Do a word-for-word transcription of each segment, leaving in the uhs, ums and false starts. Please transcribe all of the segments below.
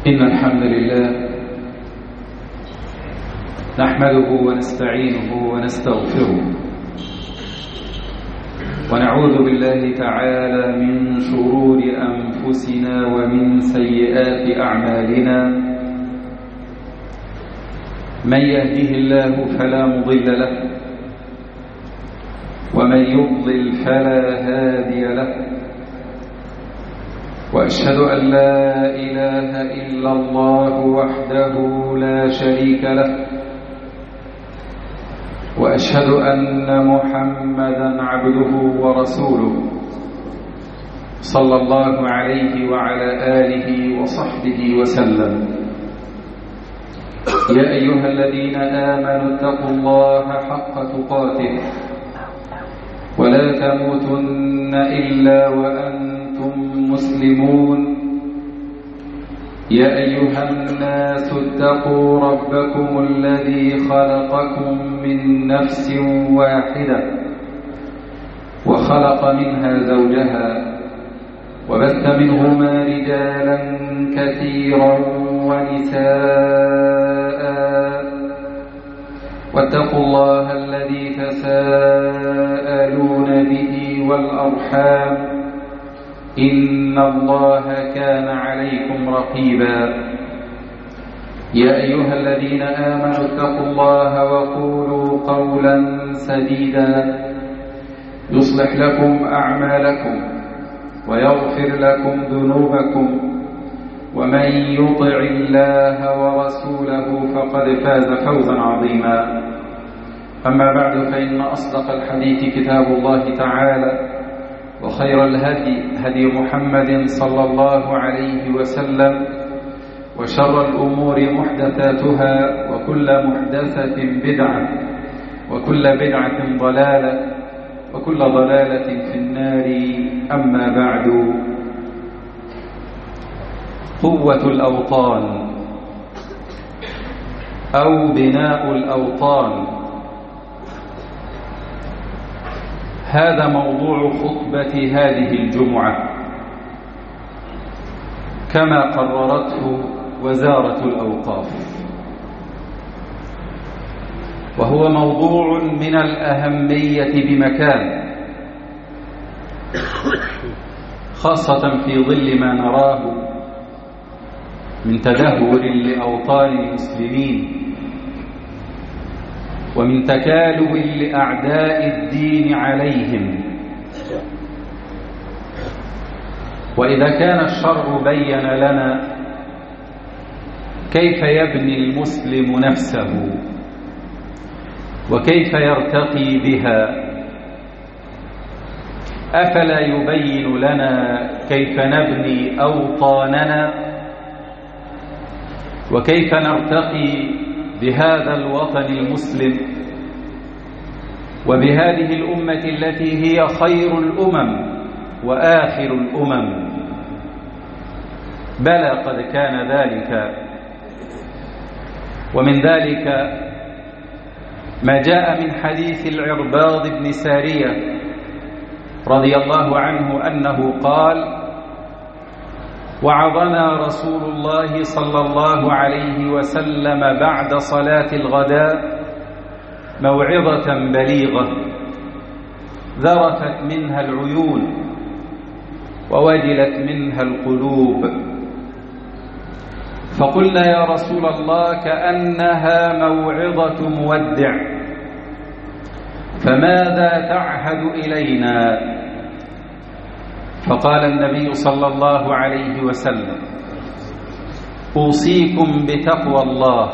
إن الحمد لله نحمده ونستعينه ونستغفره ونعوذ بالله تعالى من شرور أنفسنا ومن سيئات أعمالنا. من يهده الله فلا مضل له ومن يضلل فلا هادي له، وأشهد أن لا إله إلا الله وحده لا شريك له، وأشهد أن محمدا عبده ورسوله صلى الله عليه وعلى آله وصحبه وسلم. يا أيها الذين آمنوا اتقوا الله حق تقاته ولا تموتن إلا وأنتم مسلمون. يا أيها الناس اتقوا ربكم الذي خلقكم من نفس واحدة وخلق منها زوجها وبث منهما رجالا كثيرا ونساء، واتقوا الله الذي تساءلون به والأرحام إن الله كان عليكم رقيبا. يا أيها الذين آمنوا اتقوا الله وقولوا قولا سديدا يصلح لكم أعمالكم ويغفر لكم ذنوبكم، ومن يطع الله ورسوله فقد فاز فوزا عظيما. أما بعد، فإن أصدق الحديث كتاب الله تعالى، وخير الهدي هدي محمد صلى الله عليه وسلم، وشر الأمور محدثاتها، وكل محدثة بدعة، وكل بدعة ضلالة، وكل ضلالة في النار. أما بعد، قوة الأوطان أو بناء الأوطان، هذا موضوع خطبة هذه الجمعة كما قررته وزارة الأوقاف، وهو موضوع من الأهمية بمكان، خاصة في ظل ما نراه من تدهور لأوطان المسلمين ومن تكالب لأعداء الدين عليهم. وإذا كان الشرع بين لنا كيف يبني المسلم نفسه وكيف يرتقي بها، أفلا يبين لنا كيف نبني أوطاننا وكيف نرتقي بهذا الوطن المسلم وبهذه الأمة التي هي خير الأمم وآخر الأمم؟ بلى قد كان ذلك. ومن ذلك ما جاء من حديث العرباض بن سارية رضي الله عنه أنه قال: وعظنا رسول الله صلى الله عليه وسلم بعد صلاة الغداء موعظة بليغة ذرفت منها العيون ووجلت منها القلوب، فقلنا يا رسول الله كأنها موعظة مودع، فماذا تعهد إلينا؟ فقال النبي صلى الله عليه وسلم: أوصيكم بتقوى الله،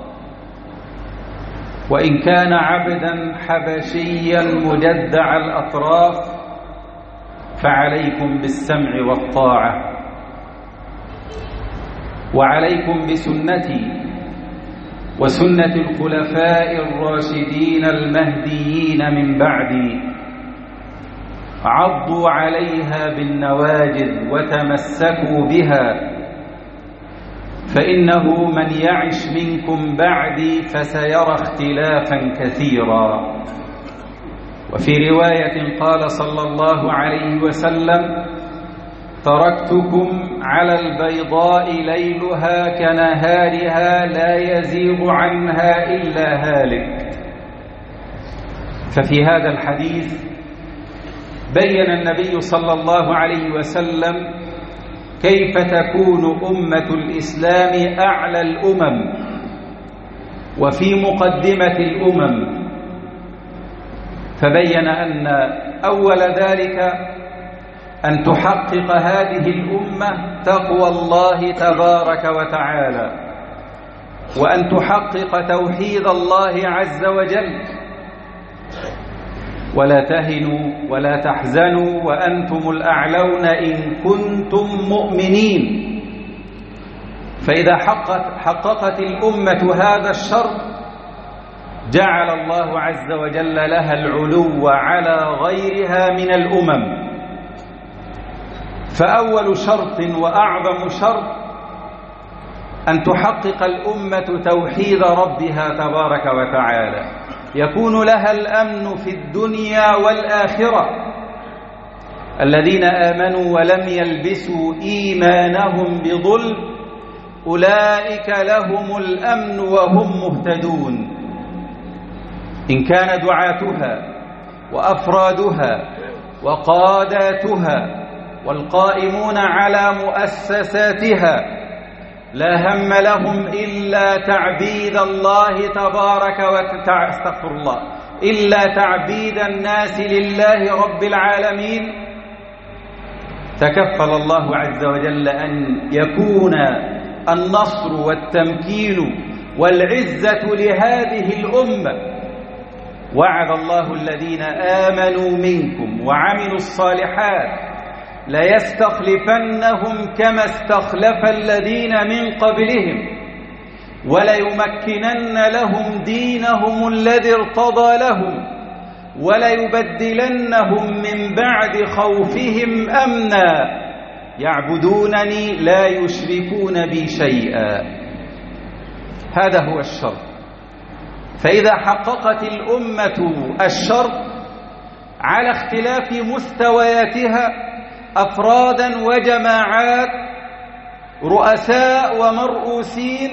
وإن كان عبدا حبشيا مجدع الأطراف فعليكم بالسمع والطاعة، وعليكم بسنتي وسنة الخلفاء الراشدين المهديين من بعدي، عضوا عليها بالنواجذ وتمسكوا بها، فإنه من يعش منكم بعدي فسيرى اختلافا كثيرا. وفي رواية قال صلى الله عليه وسلم: تركتكم على البيضاء ليلها كنهارها لا يزيغ عنها إلا هالك. ففي هذا الحديث بين النبي صلى الله عليه وسلم كيف تكون أمة الإسلام أعلى الأمم وفي مقدمة الأمم، فبين أن أول ذلك أن تحقق هذه الأمة تقوى الله تبارك وتعالى، وأن تحقق توحيد الله عز وجل، ولا تهنوا ولا تحزنوا وأنتم الأعلون إن كنتم مؤمنين. فإذا حققت, حققت الأمة هذا الشرط جعل الله عز وجل لها العلو على غيرها من الأمم. فأول شرط وأعظم شرط أن تحقق الأمة توحيد ربها تبارك وتعالى، يكون لها الأمن في الدنيا والآخرة. الذين آمنوا ولم يلبسوا إيمانهم بظلم أولئك لهم الأمن وهم مهتدون. إن كان دعاتها وأفرادها وقاداتها والقائمون على مؤسساتها لا هم لهم إلا تعبيد الله تبارك وتعالى استغفر الله إلا تعبيد الناس لله رب العالمين، تكفل الله عز وجل أن يكون النصر والتمكين والعزة لهذه الأمة. وعد الله الذين آمنوا منكم وعملوا الصالحات ليستخلفنهم كما استخلف الذين من قبلهم وليمكنن لهم دينهم الذي ارتضى لهم وليبدلنهم من بعد خوفهم أمنا يعبدونني لا يشركون بي شيئا. هذا هو الشرط. فإذا حققت الأمة الشرط على اختلاف مستوياتها أفرادا وجماعات، رؤساء ومرؤوسين،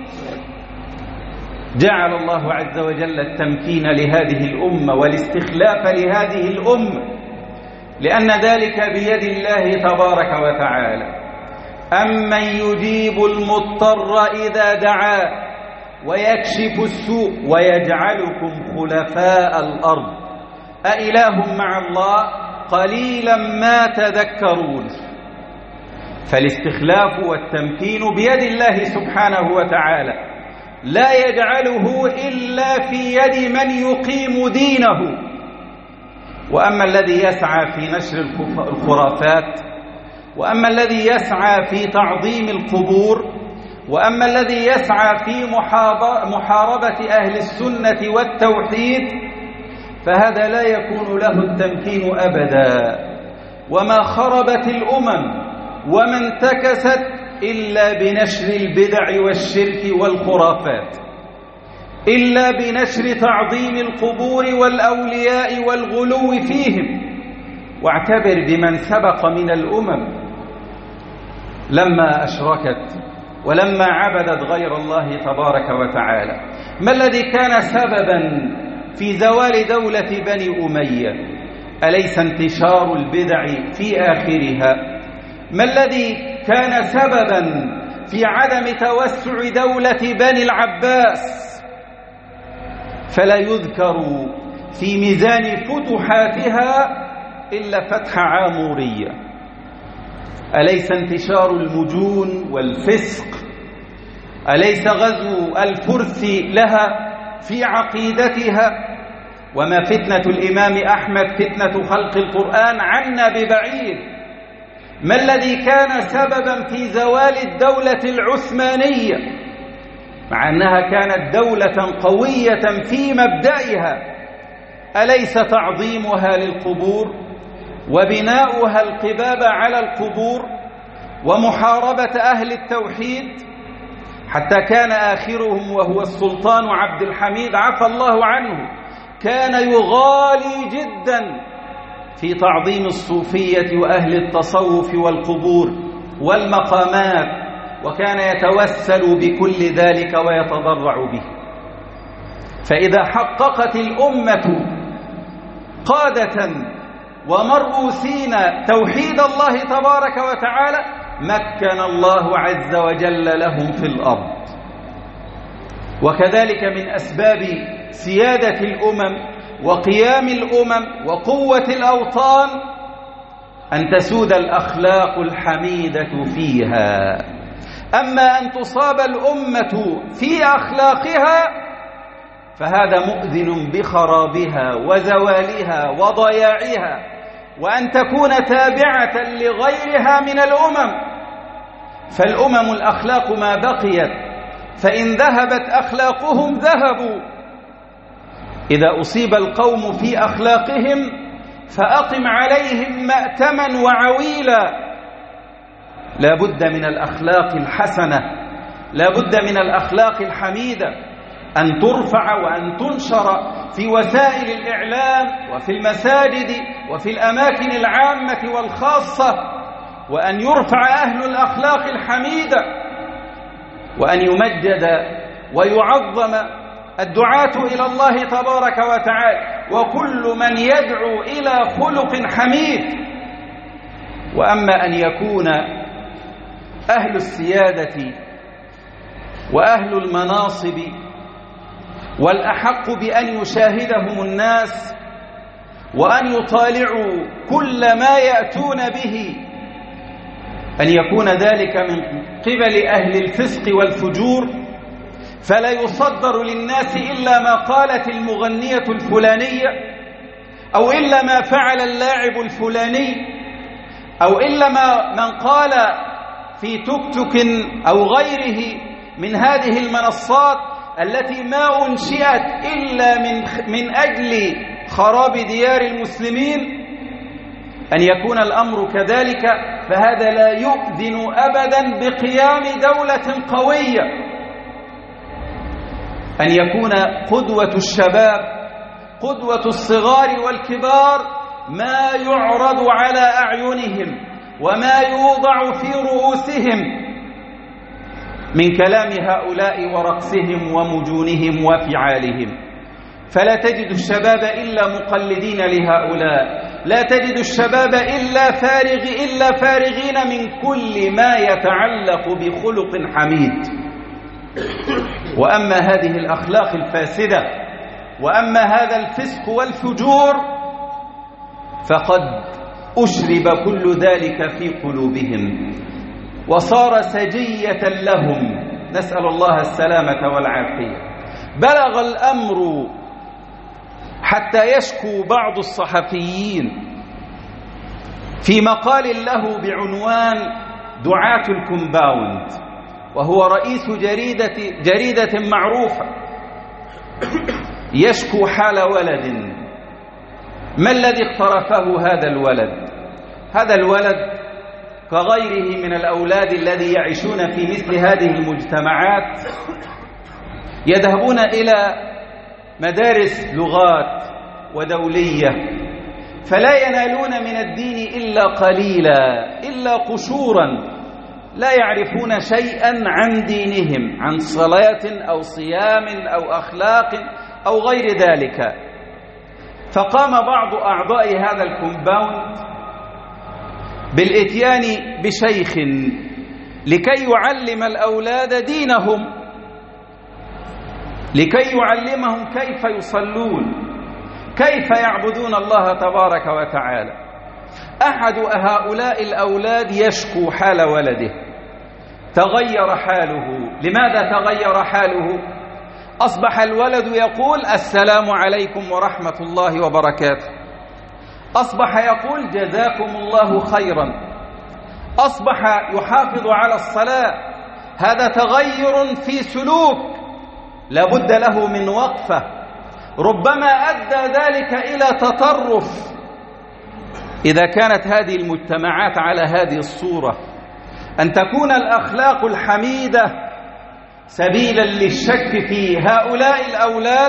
جعل الله عز وجل التمكين لهذه الأمة والاستخلاف لهذه الأمة، لأن ذلك بيد الله تبارك وتعالى. أمن يجيب المضطر إذا دعاه ويكشف السوء ويجعلكم خلفاء الأرض أإله مع الله قليلا ما تذكرون. فالاستخلاف والتمكين بيد الله سبحانه وتعالى، لا يجعله إلا في يد من يقيم دينه. وأما الذي يسعى في نشر الخرافات، وأما الذي يسعى في تعظيم القبور، وأما الذي يسعى في محاربة أهل السنة والتوحيد، فهذا لا يكون له التمكين أبدا. وما خربت الأمم وما انتكست إلا بنشر البدع والشرك والخرافات، إلا بنشر تعظيم القبور والأولياء والغلو فيهم. واعتبر بمن سبق من الأمم لما أشركت ولما عبدت غير الله تبارك وتعالى. ما الذي كان سببا في زوال دولة بني أمية؟ أليس انتشار البدع في آخرها؟ ما الذي كان سببا في عدم توسع دولة بني العباس؟ فلا يذكر في ميزان فتوحاتها إلا فتح عامورية. أليس انتشار المجون والفسق؟ أليس غزو الفرس لها في عقيدتها؟ وما فتنة الإمام أحمد فتنة خلق القرآن عنا ببعيد. ما الذي كان سببا في زوال الدولة العثمانية مع أنها كانت دولة قوية في مبدأها؟ أليس تعظيمها للقبور وبناؤها القباب على القبور ومحاربة أهل التوحيد؟ حتى كان آخرهم وهو السلطان عبد الحميد عفى الله عنه كان يغالي جدا في تعظيم الصوفية وأهل التصوف والقبور والمقامات، وكان يتوسل بكل ذلك ويتضرع به. فإذا حققت الأمة قادة ومرؤوسين توحيد الله تبارك وتعالى مكن الله عز وجل لهم في الأرض. وكذلك من أسباب سيادة الأمم وقيام الأمم وقوة الأوطان أن تسود الأخلاق الحميدة فيها. أما أن تصاب الأمة في أخلاقها فهذا مؤذن بخرابها وزوالها وضياعها، وأن تكون تابعة لغيرها من الأمم. فالأمم الأخلاق ما بقيت، فإن ذهبت أخلاقهم ذهبوا. إذا أصيب القوم في أخلاقهم فأقم عليهم مأتما وعويلا. لا بد من الأخلاق الحسنة، لا بد من الأخلاق الحميدة أن ترفع وأن تنشر في وسائل الإعلام وفي المساجد وفي الأماكن العامة والخاصة، وأن يرفع أهل الأخلاق الحميدة، وأن يمجد ويعظم الدعاة إلى الله تبارك وتعالى وكل من يدعو إلى خلق حميد. وأما أن يكون أهل السيادة وأهل المناصب والأحق بأن يشاهدهم الناس وأن يطالعوا كل ما يأتون به، أن يكون ذلك من قبل أهل الفسق والفجور، فلا يصدر للناس إلا ما قالت المغنية الفلانية، أو إلا ما فعل اللاعب الفلاني، أو إلا ما من قال في توك توك أو غيره من هذه المنصات التي ما أنشئت إلا من من أجل خراب ديار المسلمين. أن يكون الأمر كذلك فهذا لا يؤذن أبدا بقيام دولة قوية. أن يكون قدوة الشباب، قدوة الصغار والكبار، ما يعرض على أعينهم وما يوضع في رؤوسهم من كلام هؤلاء ورقصهم ومجونهم وفعالهم. فلا تجد الشباب إلا مقلدين لهؤلاء، لا تجد الشباب إلا فارغ إلا فارغين من كل ما يتعلق بخلق حميد. وأما هذه الأخلاق الفاسدة وأما هذا الفسق والفجور فقد أشرب كل ذلك في قلوبهم وصار سجية لهم، نسأل الله السلامة والعافية. بلغ الأمر حتى يشكو بعض الصحفيين في مقال له بعنوان دعاة الكومباوند، وهو رئيس جريدة, جريدة معروفة، يشكو حال ولد. ما الذي اقترفه هذا الولد؟ هذا الولد كغيره من الأولاد الذي يعيشون في مثل هذه المجتمعات يذهبون إلى مدارس لغات ودولية، فلا ينالون من الدين إلا قليلا، إلا قشورا، لا يعرفون شيئا عن دينهم، عن صلاة أو صيام أو أخلاق أو غير ذلك. فقام بعض أعضاء هذا الكومباوند بالإتيان بشيخ لكي يعلم الأولاد دينهم، لكي يعلمهم كيف يصلون، كيف يعبدون الله تبارك وتعالى. أحد هؤلاء الأولاد يشكو حال ولده، تغير حاله. لماذا تغير حاله؟ أصبح الولد يقول السلام عليكم ورحمة الله وبركاته، أصبح يقول جزاكم الله خيرا، أصبح يحافظ على الصلاة. هذا تغير في سلوك لابد له من وقفة، ربما أدى ذلك إلى تطرف. إذا كانت هذه المجتمعات على هذه الصورة، أن تكون الأخلاق الحميدة سبيلا للشك في هؤلاء الأولاد،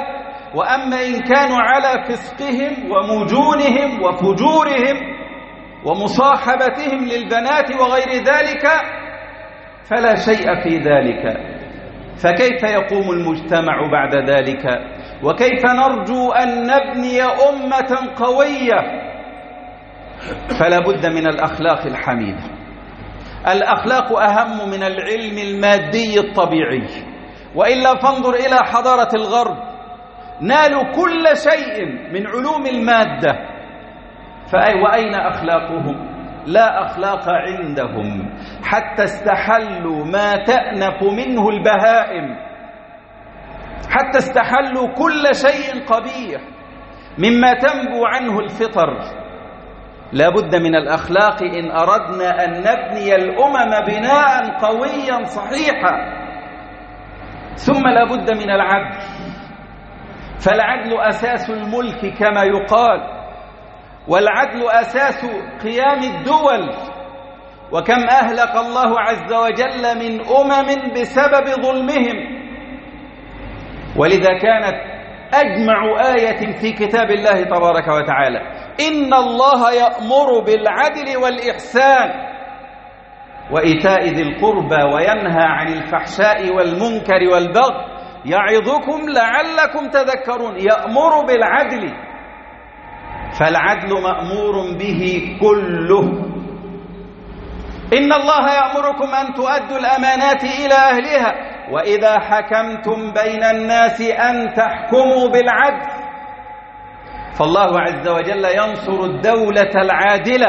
وأما إن كانوا على فسقهم ومجونهم وفجورهم ومصاحبتهم للبنات وغير ذلك فلا شيء في ذلك. فكيف يقوم المجتمع بعد ذلك؟ وكيف نرجو أن نبني أمة قوية؟ فلا بد من الأخلاق الحميدة. الأخلاق أهم من العلم المادي الطبيعي، وإلا فانظر إلى حضارة الغرب، نالوا كل شيء من علوم المادة، وأين أخلاقهم؟ لا أخلاق عندهم، حتى استحلوا ما تأنف منه البهائم، حتى استحلوا كل شيء قبيح مما تنبو عنه الفطر. لا بد من الأخلاق إن أردنا أن نبني الأمم بناء قويا صحيحا. ثم لا بد من العدل، فالعدل أساس الملك كما يقال، والعدل أساس قيام الدول. وكم أهلك الله عز وجل من أمم بسبب ظلمهم. ولذا كانت أجمع آية في كتاب الله تبارك وتعالى: إن الله يأمر بالعدل والإحسان وإيتاء ذي القربى وينهى عن الفحشاء والمنكر والبغي يعظكم لعلكم تذكرون. يأمر بالعدل، فالعدل مأمور به كله. إن الله يأمركم أن تؤدوا الأمانات إلى أهلها وإذا حكمتم بين الناس أن تحكموا بالعدل. فالله عز وجل ينصر الدولة العادلة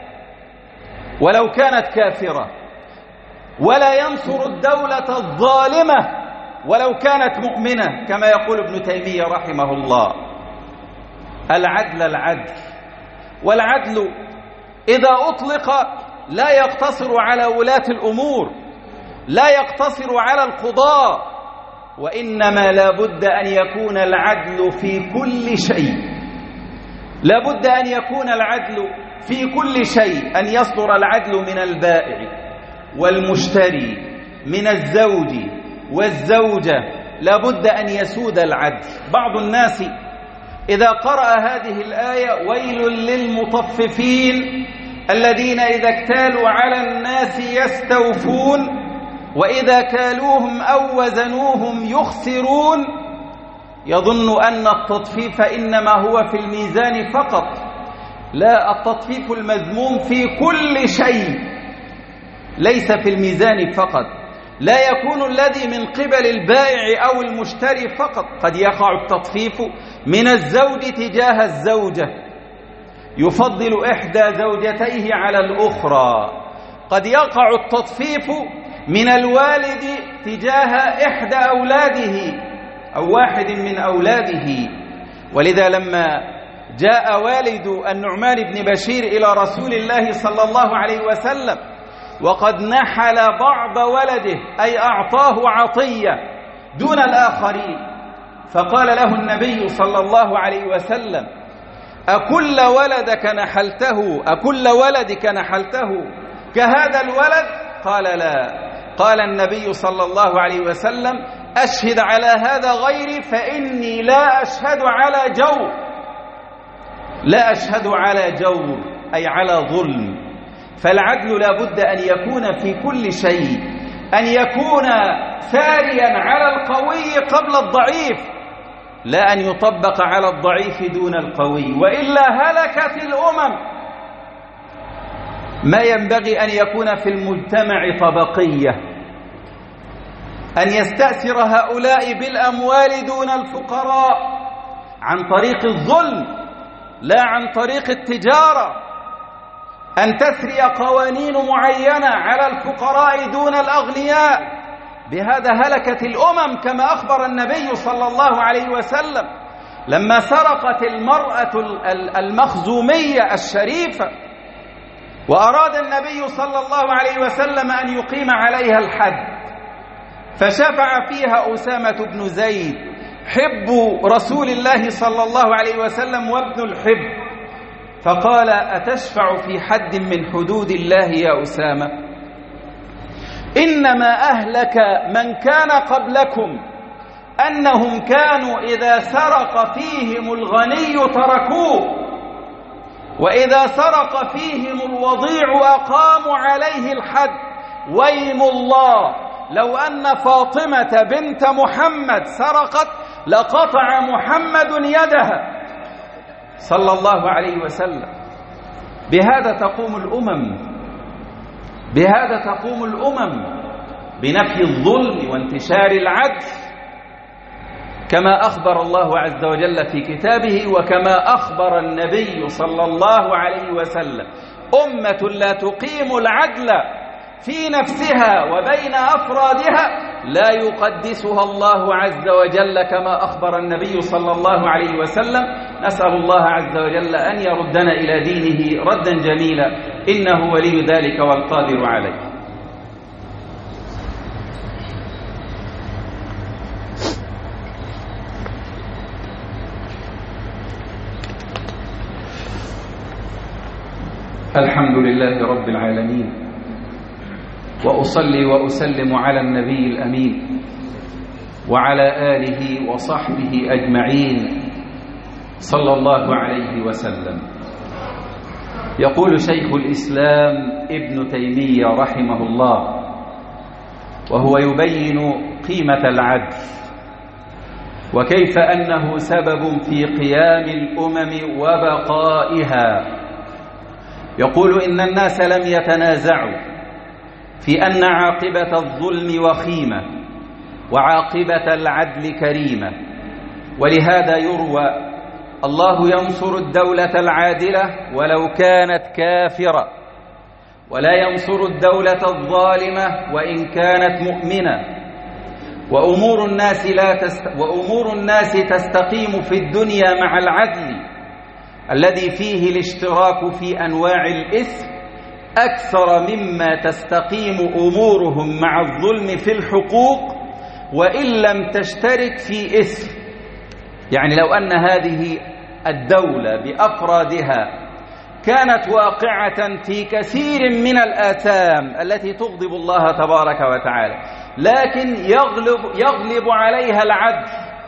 ولو كانت كافرة، ولا ينصر الدولة الظالمة ولو كانت مؤمنة، كما يقول ابن تيمية رحمه الله. العدل العدل، والعدل إذا أطلق لا يقتصر على ولاة الأمور، لا يقتصر على القضاء، وإنما لا بد أن يكون العدل في كل شيء. لا بد أن يكون العدل في كل شيء، أن يصدر العدل من البائع والمشتري، من الزوج والزوجة، لا بد أن يسود العدل. بعض الناس إذا قرأ هذه الآية: ويل للمطففين الذين إذا اكتالوا على الناس يستوفون وإذا كالوهم أو وزنوهم يخسرون، يظن أن التطفيف إنما هو في الميزان فقط. لا، التطفيف المذموم في كل شيء، ليس في الميزان فقط. لا يكون الذي من قبل البائع أو المشتري فقط، قد يقع التطفيف من الزوج تجاه الزوجة، يفضل إحدى زوجتيه على الأخرى. قد يقع التطفيف من الوالد تجاه إحدى أولاده أو واحد من أولاده. ولذا لما جاء والد النعمان بن بشير إلى رسول الله صلى الله عليه وسلم وقد نحل بعض ولده، أي أعطاه عطية دون الآخرين، فقال له النبي صلى الله عليه وسلم: أكل ولدك نحلته أكل ولدك نحلته كهذا الولد؟ قال: لا. قال النبي صلى الله عليه وسلم: أشهد على هذا غيري فإني لا أشهد على جور. لا أشهد على جور أي على ظلم. فالعدل لا بد أن يكون في كل شيء، أن يكون ثاريا على القوي قبل الضعيف، لا أن يطبق على الضعيف دون القوي، وإلا هلكت الأمم. ما ينبغي أن يكون في المجتمع طبقية، أن يستأثر هؤلاء بالأموال دون الفقراء عن طريق الظلم لا عن طريق التجارة، أن تسري قوانين معينة على الفقراء دون الأغنياء. بهذا هلكت الأمم، كما أخبر النبي صلى الله عليه وسلم لما سرقت المرأة المخزومية الشريفة، وأراد النبي صلى الله عليه وسلم أن يقيم عليها الحد، فشفع فيها أسامة بن زيد حب رسول الله صلى الله عليه وسلم وابن الحب، فقال: أتشفع في حد من حدود الله يا أسامة؟ إنما أهلك من كان قبلكم أنهم كانوا إذا سرق فيهم الغني تركوه، وإذا سرق فيهم الوضيع أقاموا عليه الحد. ويم الله لو أن فاطمة بنت محمد سرقت لقطع محمد يدها صلى الله عليه وسلم. بهذا تقوم الأمم، بهذا تقوم الأمم، بنفي الظلم وانتشار العدل، كما أخبر الله عز وجل في كتابه وكما أخبر النبي صلى الله عليه وسلم. أمة لا تقيم العدل في نفسها وبين أفرادها لا يقدسها الله عز وجل كما أخبر النبي صلى الله عليه وسلم. نسأل الله عز وجل أن يردنا إلى دينه ردا جميلا، إنه ولي ذلك والقادر عليه. الحمد لله رب العالمين، وأصلي وأسلم على النبي الأمين وعلى آله وصحبه أجمعين صلى الله عليه وسلم. يقول شيخ الإسلام ابن تيمية رحمه الله وهو يبين قيمة العدل وكيف أنه سبب في قيام الأمم وبقائها. يقول إن الناس لم يتنازعوا في أن عاقبة الظلم وخيمة وعاقبة العدل كريمة، ولهذا يروى الله ينصر الدولة العادلة ولو كانت كافرة، ولا ينصر الدولة الظالمة وإن كانت مؤمنة، وأمور الناس لا تست... وأمور الناس تستقيم في الدنيا مع العدل الذي فيه الاشتراك في أنواع الإثم أكثر مما تستقيم أمورهم مع الظلم في الحقوق وإن لم تشترك في إثم. يعني لو أن هذه الدولة بأفرادها كانت واقعة في كثير من الآثام التي تغضب الله تبارك وتعالى، لكن يغلب, يغلب عليها العدل،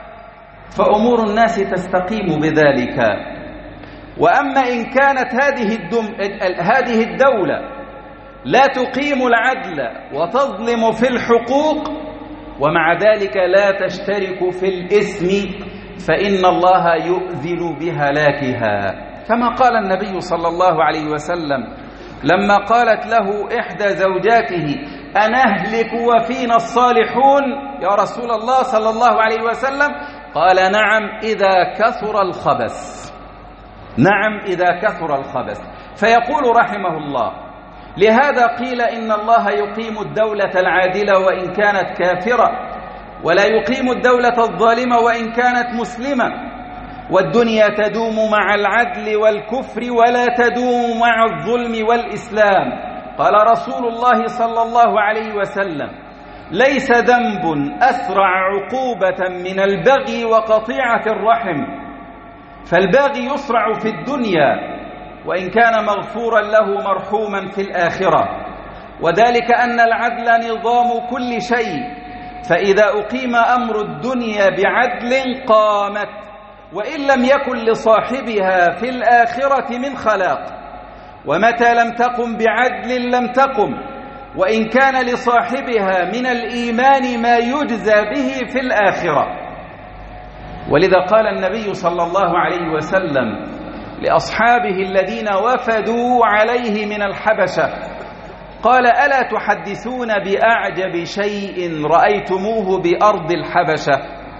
فأمور الناس تستقيم بذلك. وأما إن كانت هذه, الدم هذه الدولة لا تقيم العدل وتظلم في الحقوق ومع ذلك لا تشترك في الإثم فإن الله يؤذن بهلاكها، كما قال النبي صلى الله عليه وسلم لما قالت له إحدى زوجاته أنهلك وفينا الصالحون يا رسول الله صلى الله عليه وسلم؟ قال نعم إذا كثر الخبث، نعم إذا كثر الخبث. فيقول رحمه الله لهذا قيل إن الله يقيم الدولة العادلة وإن كانت كافرة، ولا يقيم الدولة الظالمة وإن كانت مسلمة، والدنيا تدوم مع العدل والكفر ولا تدوم مع الظلم والإسلام. قال رسول الله صلى الله عليه وسلم ليس ذنب أسرع عقوبة من البغي وقطيعة الرحم، فالباغي يسرع في الدنيا وإن كان مغفورا له مرحوما في الآخرة، وذلك أن العدل نظام كل شيء، فإذا أقيم أمر الدنيا بعدل قامت، وإن لم يكن لصاحبها في الآخرة من خلاق، ومتى لم تقم بعدل لم تقم، وإن كان لصاحبها من الإيمان ما يجزى به في الآخرة. ولذا قال النبي صلى الله عليه وسلم لأصحابه الذين وفدوا عليه من الحبشة قال ألا تحدثون بأعجب شيء رأيتموه بأرض الحبشة؟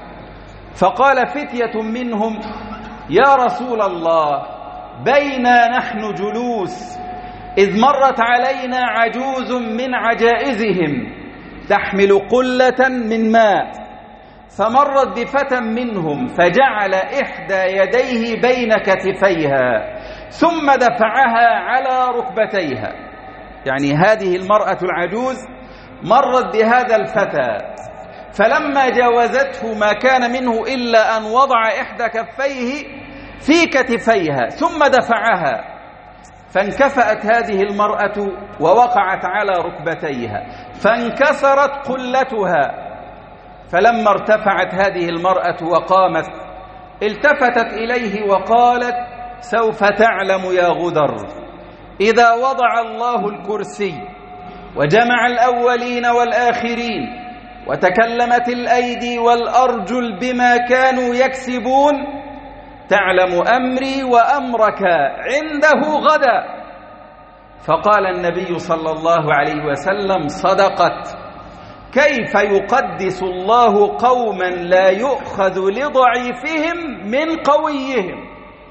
فقال فتية منهم يا رسول الله بينا نحن جلوس إذ مرت علينا عجوز من عجائزهم تحمل قلة من ماء، فمرت بفتى منهم فجعل إحدى يديه بين كتفيها ثم دفعها على ركبتيها. يعني هذه المرأة العجوز مرت بهذا الفتى، فلما جاوزته ما كان منه إلا أن وضع إحدى كفيه في كتفيها ثم دفعها، فانكفأت هذه المرأة ووقعت على ركبتيها فانكسرت قلتها، فلما ارتفعت هذه المرأة وقامت التفتت إليه وقالت: سوف تعلم يا غدر، إذا وضع الله الكرسي وجمع الأولين والآخرين وتكلمت الأيدي والأرجل بما كانوا يكسبون، تعلم أمري وأمرك عنده غدا. فقال النبي صلى الله عليه وسلم: صدقت، كيف يقدس الله قوما لا يؤخذ لضعيفهم من قويهم؟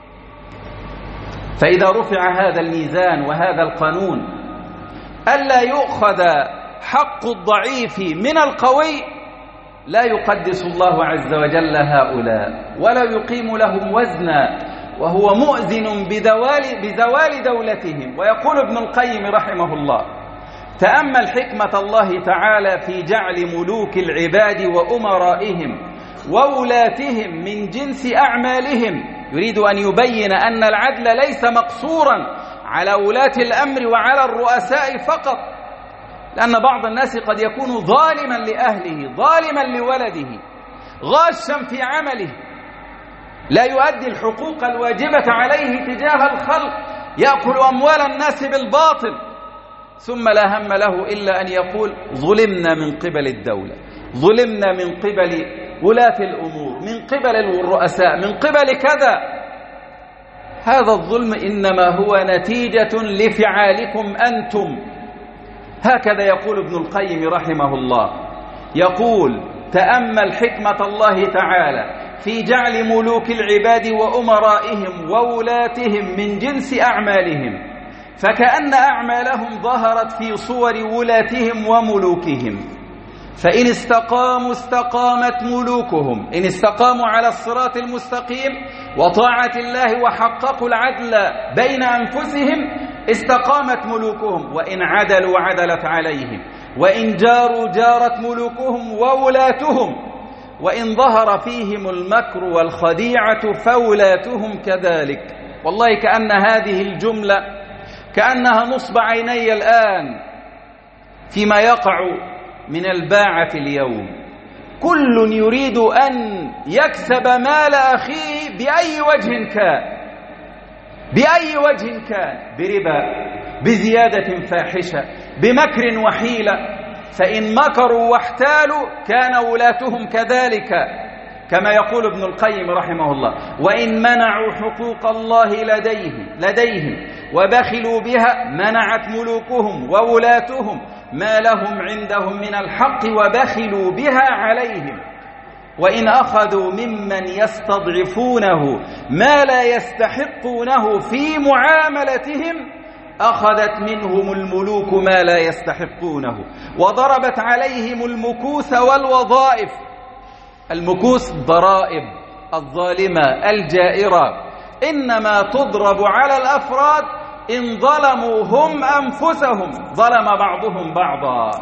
فإذا رفع هذا الميزان وهذا القانون ألا يؤخذ حق الضعيف من القوي، لا يقدس الله عز وجل هؤلاء ولا يقيم لهم وزنا، وهو مؤذن بزوال, بزوال دولتهم. ويقول ابن القيم رحمه الله: تأمل حكمة الله تعالى في جعل ملوك العباد وأمرائهم وولاتهم من جنس أعمالهم. يريد أن يبين أن العدل ليس مقصورا على ولاة الأمر وعلى الرؤساء فقط، لأن بعض الناس قد يكون ظالما لأهله، ظالما لولده، غاشا في عمله، لا يؤدي الحقوق الواجبة عليه تجاه الخلق، يأكل أموال الناس بالباطل، ثم لا هم له إلا أن يقول: ظلمنا من قبل الدولة، ظلمنا من قبل ولاة الأمور، من قبل الرؤساء، من قبل كذا. هذا الظلم إنما هو نتيجة لفعالكم أنتم. هكذا يقول ابن القيم رحمه الله، يقول: تأمل حكمة الله تعالى في جعل ملوك العباد وأمرائهم وولاتهم من جنس أعمالهم، فكأن أعمالهم ظهرت في صور ولاتهم وملوكهم، فإن استقاموا استقامت ملوكهم، إن استقاموا على الصراط المستقيم وطاعة الله وحققوا العدل بين أنفسهم استقامت ملوكهم، وإن عدلوا عدلت عليهم، وإن جاروا جارت ملوكهم وولاتهم، وإن ظهر فيهم المكر والخديعة فولاتهم كذلك. والله كأن هذه الجملة كأنها نصب عيني الآن فيما يقع من الباعة اليوم. كل يريد أن يكسب مال أخيه بأي وجه كان، بأي وجه كان، بربا، بزيادة فاحشة، بمكر وحيلة. فإن مكروا واحتالوا كان ولاتهم كذلك، كما يقول ابن القيم رحمه الله: وإن منعوا حقوق الله لديه لديهم وبخلوا بها منعت ملوكهم وولاتهم ما لهم عندهم من الحق وبخلوا بها عليهم. وإن أخذوا ممن يستضعفونه ما لا يستحقونه في معاملتهم أخذت منهم الملوك ما لا يستحقونه وضربت عليهم المكوث والوظائف. المكوث ضرائب الظالمة الجائرة إنما تضرب على الأفراد إن ظلموا هم أنفسهم، ظلم بعضهم بعضا.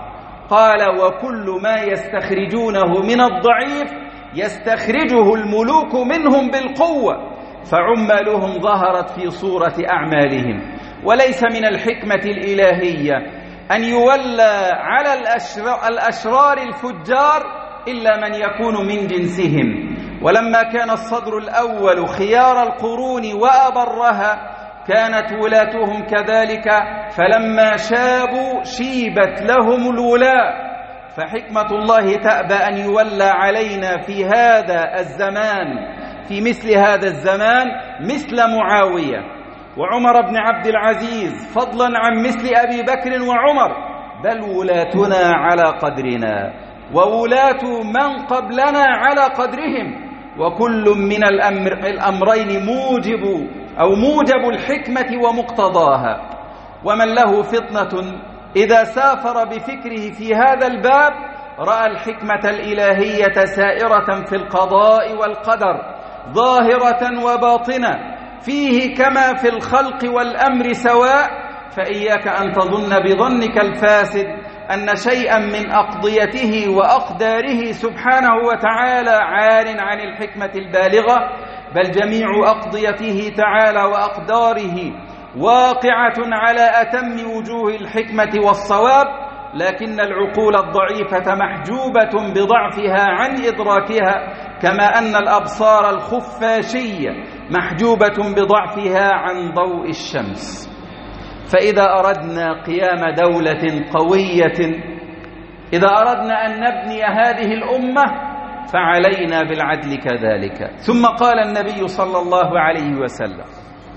قال: وكل ما يستخرجونه من الضعيف يستخرجه الملوك منهم بالقوة، فعمالهم ظهرت في صورة أعمالهم. وليس من الحكمة الإلهية أن يولى على الأشرار الفجار إلا من يكون من جنسهم. ولما كان الصدر الأول خيار القرون وأبرها كانت ولاتهم كذلك، فلما شابوا شيبت لهم الولاة. فحكمة الله تأبى أن يولى علينا في هذا الزمان، في مثل هذا الزمان، مثل معاوية وعمر بن عبد العزيز، فضلا عن مثل أبي بكر وعمر، بل ولاتنا على قدرنا وولاة من قبلنا على قدرهم، وكل من الأمر الأمرين موجب أو موجب الحكمة ومقتضاها. ومن له فطنة إذا سافر بفكره في هذا الباب رأى الحكمة الإلهية سائرة في القضاء والقدر، ظاهرة وباطنة، فيه كما في الخلق والأمر سواء. فإياك أن تظن بظنك الفاسد أن شيئا من أقضيته وأقداره سبحانه وتعالى عار عن الحكمة البالغة، بل جميع أقضيته تعالى وأقداره واقعة على أتم وجوه الحكمة والصواب، لكن العقول الضعيفة محجوبة بضعفها عن إدراكها، كما أن الأبصار الخفاشية محجوبة بضعفها عن ضوء الشمس. فإذا أردنا قيام دولة قوية، إذا أردنا أن نبني هذه الأمة، فعلينا بالعدل كذلك. ثم قال النبي صلى الله عليه وسلم: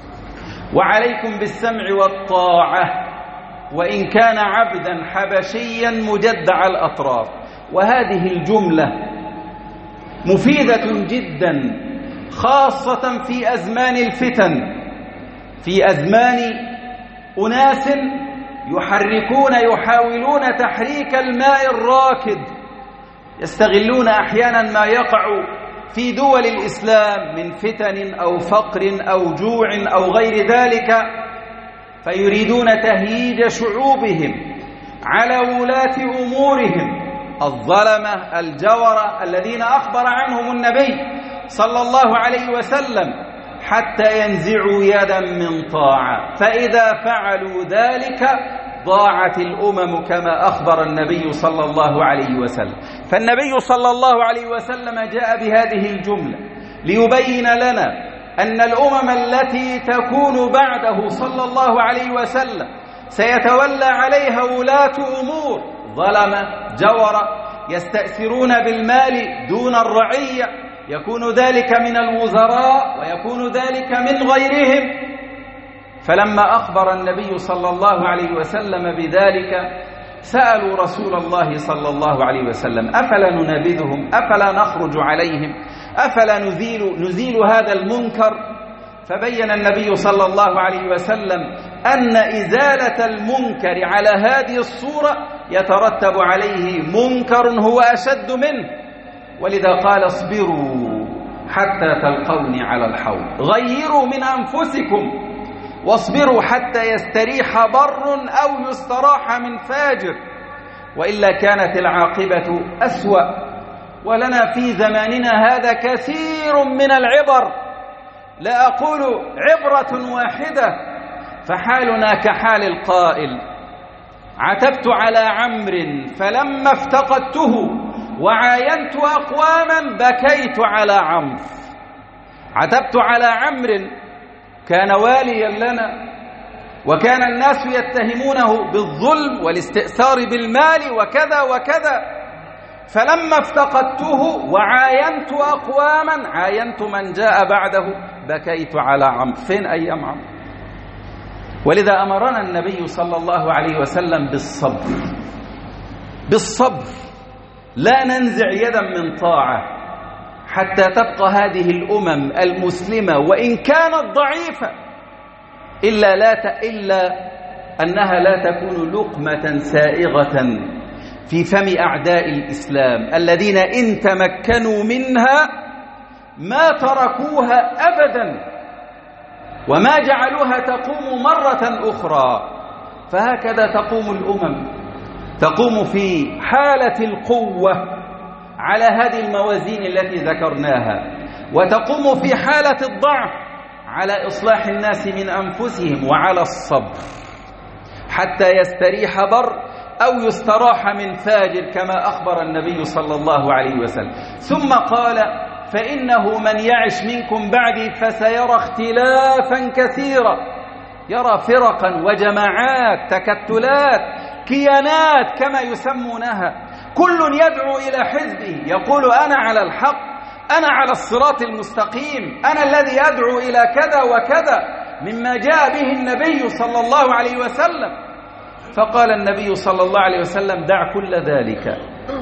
وعليكم بالسمع والطاعة وإن كان عبدا حبشيا مجدع الأطراف. وهذه الجملة مفيدة جدا، خاصة في أزمان الفتن، في أزمان أناس يحركون يحاولون تحريك الماء الراكد، يستغلون أحيانا ما يقع في دول الإسلام من فتن أو فقر أو جوع أو غير ذلك، فيريدون تهييج شعوبهم على ولاة أمورهم الظلمة الجورة الذين أخبر عنهم النبي صلى الله عليه وسلم، حتى ينزعوا يدا من طاعة. فإذا فعلوا ذلك ضاعت الأمم كما أخبر النبي صلى الله عليه وسلم. فالنبي صلى الله عليه وسلم جاء بهذه الجملة ليبين لنا أن الأمم التي تكون بعده صلى الله عليه وسلم سيتولى عليها ولاة أمور ظلمة جورة، يستأثرون بالمال دون الرعية، يكون ذلك من الوزراء ويكون ذلك من غيرهم. فلما أخبر النبي صلى الله عليه وسلم بذلك سألوا رسول الله صلى الله عليه وسلم: أفلا ننابذهم؟ أفلا نخرج عليهم؟ أفلا نزيل, نزيل هذا المنكر؟ فبين النبي صلى الله عليه وسلم أن إزالة المنكر على هذه الصورة يترتب عليه منكر هو أشد منه، ولذا قال: اصبروا حتى تلقوني على الحوض، غيروا من أنفسكم واصبروا حتى يستريح بر أو يستراح من فاجر، وإلا كانت العاقبة أسوأ. ولنا في زماننا هذا كثير من العبر، لا أقول عبرة واحدة، فحالنا كحال القائل: عتبت على عمرو فلما افتقدته وعاينت أقواما بكيت على عمرو. عتبت على عمرو، كان واليا لنا، وكان الناس يتهمونه بالظلم والاستئثار بالمال وكذا وكذا، فلما افتقدته وعاينت أقواما، عاينت من جاء بعده، بكيت على عمرو. فين أيام عمرو؟ ولذا أمرنا النبي صلى الله عليه وسلم بالصبر، بالصبر، لا ننزع يدا من طاعة حتى تبقى هذه الأمم المسلمة وإن كانت ضعيفة، إلا, لا ت... إلا أنها لا تكون لقمة سائغة في فم أعداء الإسلام الذين إن تمكنوا منها ما تركوها أبدا وما جعلوها تقوم مرة أخرى. فهكذا تقوم الأمم، تقوم في حالة القوة على هذه الموازين التي ذكرناها، وتقوم في حالة الضعف على إصلاح الناس من أنفسهم وعلى الصبر حتى يستريح بر أو يستراح من فاجر، كما أخبر النبي صلى الله عليه وسلم. ثم قال: فإنه من يعش منكم بعدي فسيرى اختلافا كثيرا، يرى فرقا وجماعات، تكتلات، كيانات كما يسمونها، كل يدعو إلى حزبه، يقول أنا على الحق، أنا على الصراط المستقيم، أنا الذي أدعو إلى كذا وكذا مما جاء به النبي صلى الله عليه وسلم. فقال النبي صلى الله عليه وسلم: دع كل ذلك،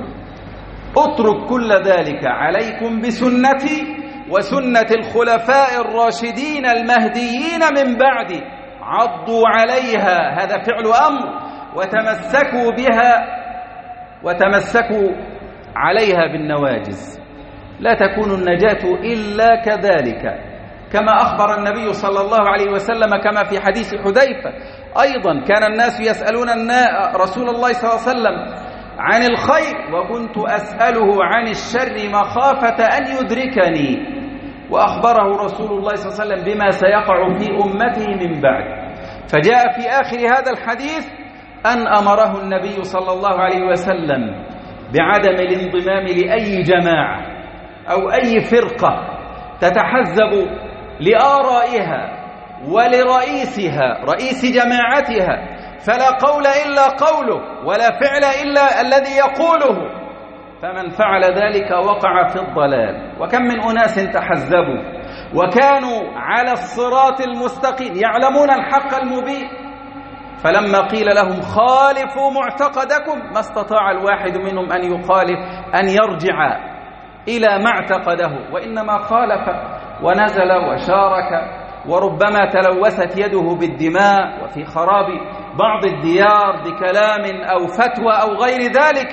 اترك كل ذلك، عليكم بسنتي وسنة الخلفاء الراشدين المهديين من بعدي، عضوا عليها، هذا فعل أمر، وتمسكوا بها، وتمسكوا عليها بالنواجذ، لا تكون النجاة إلا كذلك، كما أخبر النبي صلى الله عليه وسلم كما في حديث حذيفة أيضا: كان الناس يسألون رسول الله صلى الله عليه وسلم عن الخير وكنت أسأله عن الشر مخافة أن يدركني، وأخبره رسول الله صلى الله عليه وسلم بما سيقع في أمته من بعد. فجاء في آخر هذا الحديث أن أمره النبي صلى الله عليه وسلم بعدم الانضمام لأي جماعة أو أي فرقة تتحزب لآرائها ولرئيسها رئيس جماعتها، فلا قول إلا قوله ولا فعل إلا الذي يقوله، فمن فعل ذلك وقع في الضلال. وكم من أناس تحزبوا وكانوا على الصراط المستقيم يعلمون الحق المبين، فلما قيل لهم خالفوا معتقدكم ما استطاع الواحد منهم أن يخالف أن يرجع إلى ما اعتقده، وإنما خالف ونزل وشارك، وربما تلوثت يده بالدماء وفي خراب بعض الديار بكلام أو فتوى أو غير ذلك.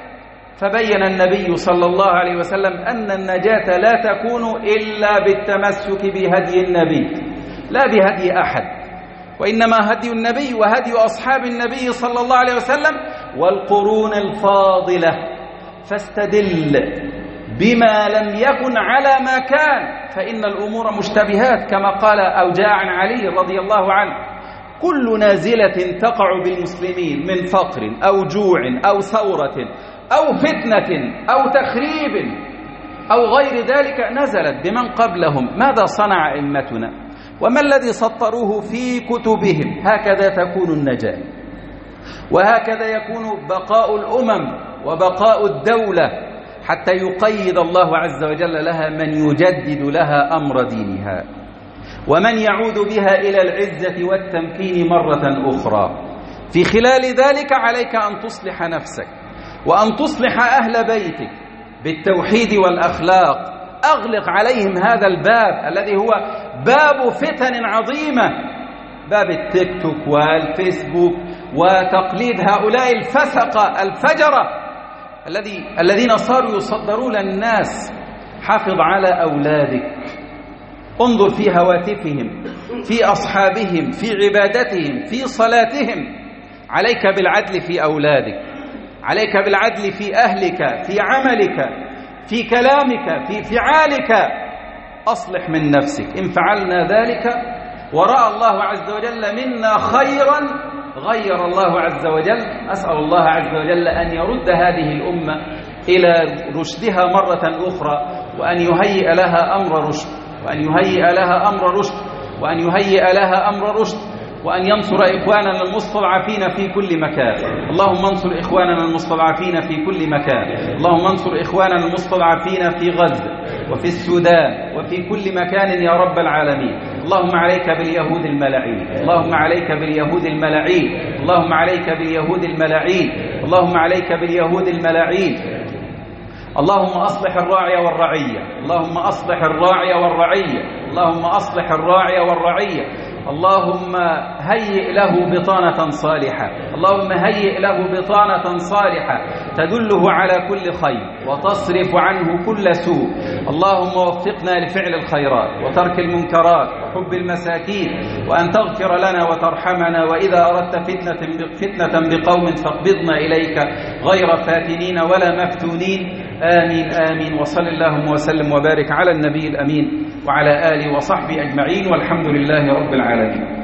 فبين النبي صلى الله عليه وسلم أن النجاة لا تكون إلا بالتمسك بهدي النبي لا بهدي أحد، وإنما هدي النبي وهدي أصحاب النبي صلى الله عليه وسلم والقرون الفاضلة. فاستدل بما لم يكن على ما كان، فإن الأمور مشتبهات كما قال أو جاء عن علي رضي الله عنه: كل نازلة تقع بالمسلمين من فقر أو جوع أو ثورة أو فتنة أو تخريب أو غير ذلك نزلت بمن قبلهم. ماذا صنع أئمتنا وما الذي سطروه في كتبهم؟ هكذا تكون النجاة، وهكذا يكون بقاء الأمم وبقاء الدولة، حتى يقيد الله عز وجل لها من يجدد لها أمر دينها ومن يعود بها إلى العزة والتمكين مرة أخرى. في خلال ذلك عليك أن تصلح نفسك وأن تصلح أهل بيتك بالتوحيد والأخلاق. أغلق عليهم هذا الباب الذي هو باب فتن عظيمة، باب التيك توك والفيسبوك وتقليد هؤلاء الفسقة الفجرة الذي الذين صاروا يصدرون الناس. حافظ على أولادك، انظر في هواتفهم، في أصحابهم، في عبادتهم، في صلاتهم. عليك بالعدل في أولادك، عليك بالعدل في أهلك، في عملك، في كلامك، في فعالك. أصلح من نفسك. إن فعلنا ذلك ورأى الله عز وجل منا خيرا غير الله عز وجل. أسأل الله عز وجل أن يرد هذه الأمة إلى رشدها مرة أخرى، وأن يهيئ لها أمر رشد، وأن يهيئ لها أمر رشد، وأن يهيئ لها أمر رشد، وأن ينصر إخواننا المستضعفين في كل مكان. اللهم انصر إخواننا المستضعفين في كل مكان. اللهم انصر إخواننا المستضعفين في غزة وفي السودان وفي كل مكان يا رب العالمين. اللهم عليك باليهود الملاعين، اللهم عليك باليهود الملاعين، اللهم عليك باليهود الملاعين، اللهم عليك باليهود الملاعين. اللهم أصلح الراعي والرعية، اللهم أصلح الراعي والرعية، اللهم أصلح الراعي والرعية. اللهم هيئ له بطانة صالحة، اللهم هيئ له بطانة صالحة تدله على كل خير وتصرف عنه كل سوء. اللهم وفقنا لفعل الخيرات وترك المنكرات وحب المساكين، وأن تغفر لنا وترحمنا، وإذا أردت فتنة فتنة بقوم فاقبضنا إليك غير فاتنين ولا مفتونين. آمين آمين. وصل اللهم وسلم وبارك على النبي الأمين وعلى آله وصحبه أجمعين، والحمد لله رب العالمين.